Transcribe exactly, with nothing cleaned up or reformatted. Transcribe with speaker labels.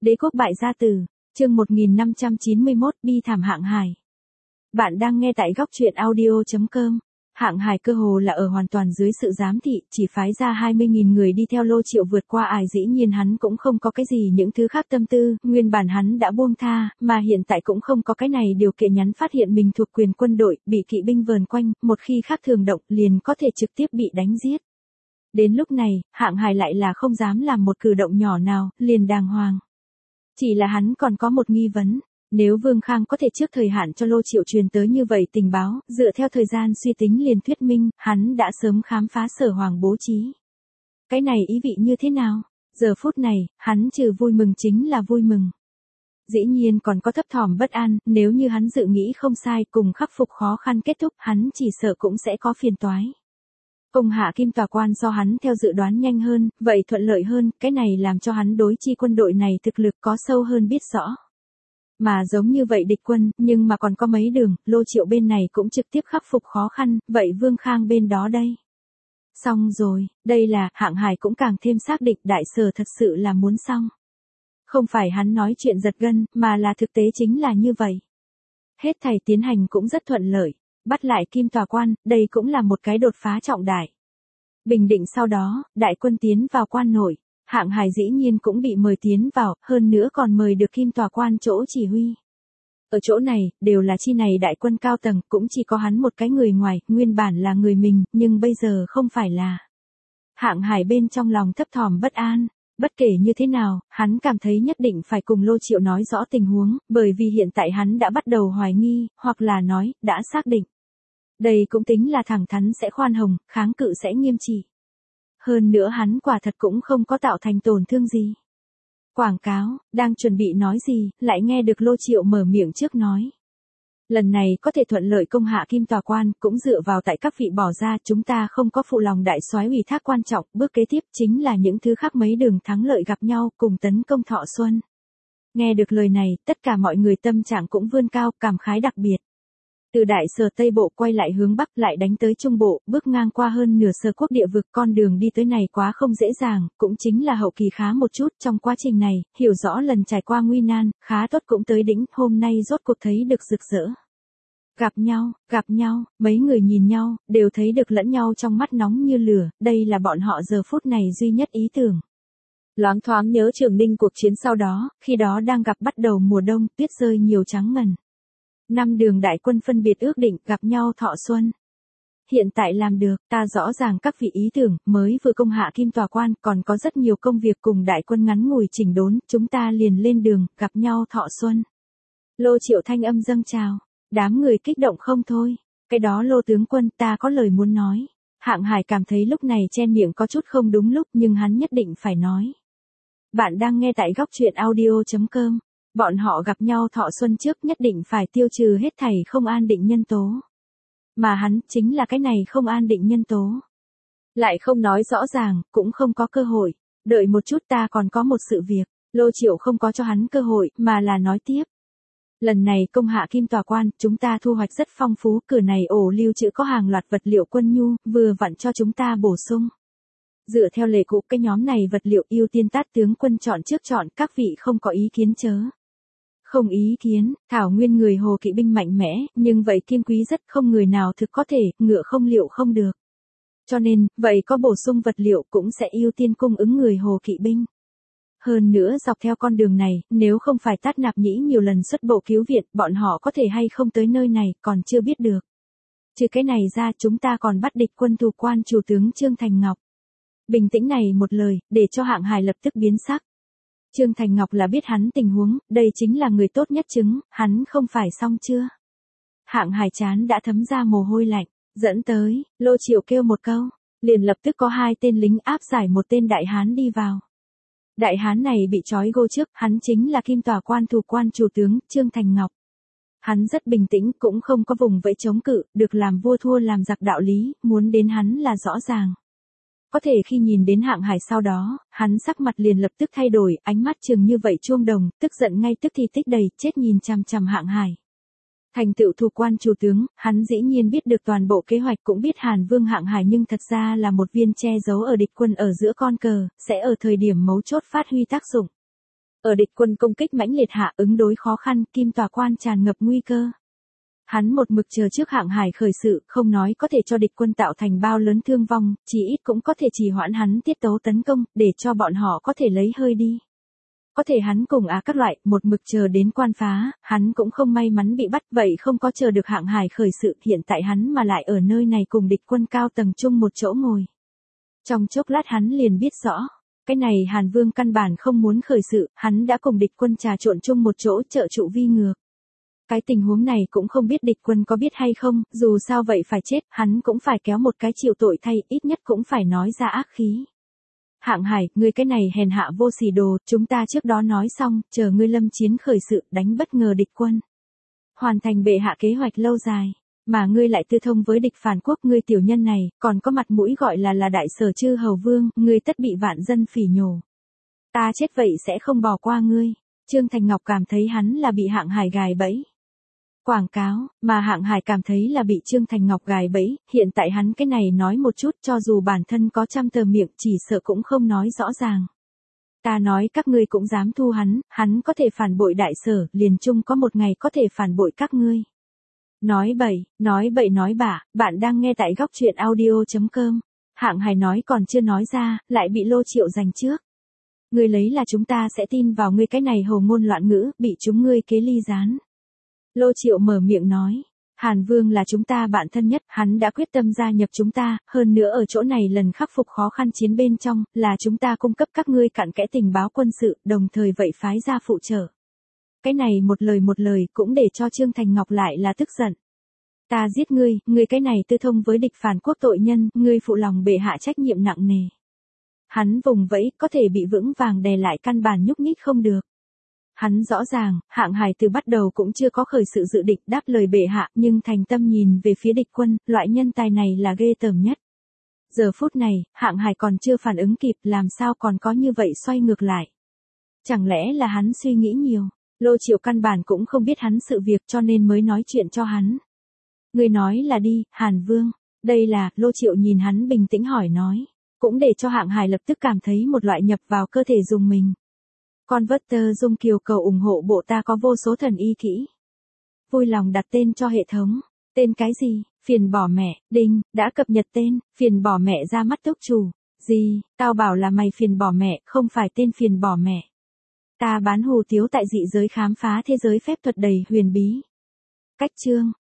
Speaker 1: Đế quốc bại gia tử, chương một nghìn năm trăm chín mươi mốt, bi thảm Hạng Hải. Bạn đang nghe tại góc truyện audio chấm com. Hạng Hải cơ hồ là ở hoàn toàn dưới sự giám thị, chỉ phái ra hai mươi nghìn người đi theo Lô Triệu vượt qua ải, dĩ nhiên hắn cũng không có cái gì những thứ khác tâm tư, nguyên bản hắn đã buông tha, mà hiện tại cũng không có cái này điều kiện nhắn phát hiện mình thuộc quyền quân đội, bị kỵ binh vờn quanh, một khi khác thường động liền có thể trực tiếp bị đánh giết. Đến lúc này, Hạng Hải lại là không dám làm một cử động nhỏ nào, liền đàng hoàng. Chỉ là hắn còn có một nghi vấn, nếu Vương Khang có thể trước thời hạn cho Lô Triệu truyền tới như vậy tình báo, dựa theo thời gian suy tính liền thuyết minh, hắn đã sớm khám phá Sở Hoàng bố trí. Cái này ý vị như thế nào? Giờ phút này, hắn trừ vui mừng chính là vui mừng. Dĩ nhiên còn có thấp thỏm bất an, nếu như hắn dự nghĩ không sai cùng khắc phục khó khăn kết thúc, hắn chỉ sợ cũng sẽ có phiền toái. Công hạ kim tòa quan do hắn theo dự đoán nhanh hơn, vậy thuận lợi hơn, cái này làm cho hắn đối chi quân đội này thực lực có sâu hơn biết rõ. Mà giống như vậy địch quân, nhưng mà còn có mấy đường, Lô Triệu bên này cũng trực tiếp khắc phục khó khăn, vậy Vương Khang bên đó đây. Xong rồi, đây là, Hạng Hải cũng càng thêm xác định đại sở thật sự là muốn xong. Không phải hắn nói chuyện giật gân, mà là thực tế chính là như vậy. Hết thảy tiến hành cũng rất thuận lợi. Bắt lại kim tòa quan, đây cũng là một cái đột phá trọng đại. Bình định sau đó, đại quân tiến vào quan nội, Hạng Hải dĩ nhiên cũng bị mời tiến vào, hơn nữa còn mời được kim tòa quan chỗ chỉ huy. Ở chỗ này, đều là chi này đại quân cao tầng, cũng chỉ có hắn một cái người ngoài, nguyên bản là người mình, nhưng bây giờ không phải là. Hạng Hải bên trong lòng thấp thỏm bất an. Bất kể như thế nào, hắn cảm thấy nhất định phải cùng Lô Triệu nói rõ tình huống, bởi vì hiện tại hắn đã bắt đầu hoài nghi, hoặc là nói, đã xác định. Đây cũng tính là thẳng thắn sẽ khoan hồng, kháng cự sẽ nghiêm trị. Hơn nữa hắn quả thật cũng không có tạo thành tổn thương gì. Quảng cáo, đang chuẩn bị nói gì, lại nghe được Lô Triệu mở miệng trước nói. Lần này có thể thuận lợi công hạ kim tòa quan, cũng dựa vào tại các vị bỏ ra, chúng ta không có phụ lòng đại soái ủy thác quan trọng, bước kế tiếp chính là những thứ khác mấy đường thắng lợi gặp nhau, cùng tấn công Thọ Xuân. Nghe được lời này, tất cả mọi người tâm trạng cũng vươn cao, cảm khái đặc biệt. Từ đại sở Tây Bộ quay lại hướng Bắc lại đánh tới Trung Bộ, bước ngang qua hơn nửa sở quốc địa vực, con đường đi tới này quá không dễ dàng, cũng chính là hậu kỳ khá một chút, trong quá trình này, hiểu rõ lần trải qua nguy nan, khá tốt cũng tới đỉnh, hôm nay rốt cuộc thấy được rực rỡ. Gặp nhau, gặp nhau, mấy người nhìn nhau, đều thấy được lẫn nhau trong mắt nóng như lửa, đây là bọn họ giờ phút này duy nhất ý tưởng. Loáng thoáng nhớ Trường Ninh cuộc chiến sau đó, khi đó đang gặp bắt đầu mùa đông, tuyết rơi nhiều trắng ngần. Năm đường đại quân phân biệt ước định gặp nhau Thọ Xuân. Hiện tại làm được, ta rõ ràng các vị ý tưởng, mới vừa công hạ kim tòa quan, còn có rất nhiều công việc cùng đại quân ngắn ngủi chỉnh đốn, chúng ta liền lên đường, gặp nhau Thọ Xuân. Lô Triệu thanh âm dâng trào, đám người kích động không thôi, cái đó Lô tướng quân ta có lời muốn nói. Hạng Hải cảm thấy lúc này chen miệng có chút không đúng lúc nhưng hắn nhất định phải nói. Bạn đang nghe tại góc truyện audio chấm com. Bọn họ gặp nhau Thọ Xuân trước nhất định phải tiêu trừ hết thảy không an định nhân tố. Mà hắn chính là cái này không an định nhân tố. Lại không nói rõ ràng, cũng không có cơ hội. Đợi một chút ta còn có một sự việc. Lô Triệu không có cho hắn cơ hội, mà là nói tiếp. Lần này công hạ kim tòa quan, chúng ta thu hoạch rất phong phú, cửa này ổ lưu trữ có hàng loạt vật liệu quân nhu, vừa vặn cho chúng ta bổ sung. Dựa theo lệ cũ cái nhóm này vật liệu ưu tiên tát tướng quân chọn trước chọn, các vị không có ý kiến chớ. Không ý kiến, thảo nguyên người Hồ kỵ binh mạnh mẽ, nhưng vậy kiên quý rất không người nào thực có thể, ngựa không liệu không được. Cho nên, vậy có bổ sung vật liệu cũng sẽ ưu tiên cung ứng người Hồ kỵ binh. Hơn nữa dọc theo con đường này, nếu không phải Tát Nạp Nhĩ nhiều lần xuất bộ cứu viện, bọn họ có thể hay không tới nơi này, còn chưa biết được. Trừ cái này ra chúng ta còn bắt địch quân thủ quan chủ tướng Trương Thành Ngọc. Bình tĩnh này một lời, để cho Hạng Hải lập tức biến sắc. Trương Thành Ngọc là biết hắn tình huống, đây chính là người tốt nhất chứng, hắn không phải xong chưa. Hạng Hải chán đã thấm ra mồ hôi lạnh, dẫn tới, Lô Triệu kêu một câu, liền lập tức có hai tên lính áp giải một tên đại hán đi vào. Đại hán này bị trói gô trước, hắn chính là kim tòa quan thủ quan chủ tướng, Trương Thành Ngọc. Hắn rất bình tĩnh, cũng không có vùng vẫy chống cự, được làm vua thua làm giặc đạo lý, muốn đến hắn là rõ ràng. Có thể khi nhìn đến Hạng Hải sau đó, hắn sắc mặt liền lập tức thay đổi, ánh mắt chừng như vậy chuông đồng, tức giận ngay tức thì tích đầy, chết nhìn chằm chằm Hạng Hải. Thành tựu thủ quan chủ tướng, hắn dĩ nhiên biết được toàn bộ kế hoạch, cũng biết Hàn Vương Hạng Hải nhưng thật ra là một viên che giấu ở địch quân ở giữa con cờ, sẽ ở thời điểm mấu chốt phát huy tác dụng. Ở địch quân công kích mãnh liệt hạ ứng đối khó khăn, Kim Tòa Quan tràn ngập nguy cơ. Hắn một mực chờ trước Hạng Hải khởi sự, không nói có thể cho địch quân tạo thành bao lớn thương vong, chỉ ít cũng có thể trì hoãn hắn tiết tấu tấn công, để cho bọn họ có thể lấy hơi đi. Có thể hắn cùng á các loại, một mực chờ đến quan phá, hắn cũng không may mắn bị bắt, vậy không có chờ được Hạng Hải khởi sự, hiện tại hắn mà lại ở nơi này cùng địch quân cao tầng chung một chỗ ngồi. Trong chốc lát hắn liền biết rõ, cái này Hàn Vương căn bản không muốn khởi sự, hắn đã cùng địch quân trà trộn chung một chỗ trợ trụ vi ngược. Cái tình huống này cũng không biết địch quân có biết hay không, dù sao vậy phải chết, hắn cũng phải kéo một cái chịu tội thay, ít nhất cũng phải nói ra ác khí. Hạng Hải, ngươi cái này hèn hạ vô sỉ đồ, chúng ta trước đó nói xong, chờ ngươi lâm chiến khởi sự, đánh bất ngờ địch quân. Hoàn thành bệ hạ kế hoạch lâu dài, mà ngươi lại tư thông với địch phản quốc, ngươi tiểu nhân này, còn có mặt mũi gọi là là đại sở chư hầu vương, ngươi tất bị vạn dân phỉ nhổ. Ta chết vậy sẽ không bỏ qua ngươi. Trương Thành Ngọc cảm thấy hắn là bị Hạng Hải gài bẫy. Quảng cáo, mà Hạng Hải cảm thấy là bị Trương Thành Ngọc gài bẫy, hiện tại hắn cái này nói một chút cho dù bản thân có trăm tờ miệng chỉ sợ cũng không nói rõ ràng. Ta nói các ngươi cũng dám thu hắn, hắn có thể phản bội đại sở, liền chung có một ngày có thể phản bội các ngươi. Nói bậy, nói bậy nói bạ, bạn đang nghe tại góc truyện audio chấm com. Hạng Hải nói còn chưa nói ra, lại bị Lô Triệu giành trước. Ngươi lấy là chúng ta sẽ tin vào ngươi cái này hồ ngôn loạn ngữ, bị chúng ngươi kế ly gián. Lô Triệu mở miệng nói, Hàn Vương là chúng ta bạn thân nhất, hắn đã quyết tâm gia nhập chúng ta, hơn nữa ở chỗ này lần khắc phục khó khăn chiến bên trong, là chúng ta cung cấp các ngươi cặn kẽ tình báo quân sự, đồng thời vậy phái ra phụ trợ. Cái này một lời một lời cũng để cho Trương Thành Ngọc lại là tức giận. Ta giết ngươi, ngươi cái này tư thông với địch phản quốc tội nhân, ngươi phụ lòng bệ hạ trách nhiệm nặng nề. Hắn vùng vẫy, có thể bị vững vàng đè lại căn bản nhúc nhích không được. Hắn rõ ràng, Hạng Hải từ bắt đầu cũng chưa có khởi sự dự định đáp lời bệ hạ, nhưng thành tâm nhìn về phía địch quân, loại nhân tài này là ghê tởm nhất. Giờ phút này, Hạng Hải còn chưa phản ứng kịp, làm sao còn có như vậy xoay ngược lại. Chẳng lẽ là hắn suy nghĩ nhiều, Lô Triệu căn bản cũng không biết hắn sự việc cho nên mới nói chuyện cho hắn. Người nói là đi, Hàn Vương, đây là, Lô Triệu nhìn hắn bình tĩnh hỏi nói, cũng để cho Hạng Hải lập tức cảm thấy một loại nhập vào cơ thể dùng mình. Con vớt tơ dung kiều cầu ủng hộ bộ ta có vô số thần y kỹ. Vui lòng đặt tên cho hệ thống. Tên cái gì? Phiền bỏ mẹ, đinh, đã cập nhật tên, phiền bỏ mẹ ra mắt túc chủ. Gì, tao bảo là mày phiền bỏ mẹ, không phải tên phiền bỏ mẹ. Ta bán hù tiếu tại dị giới khám phá thế giới phép thuật đầy huyền bí. Cách chương.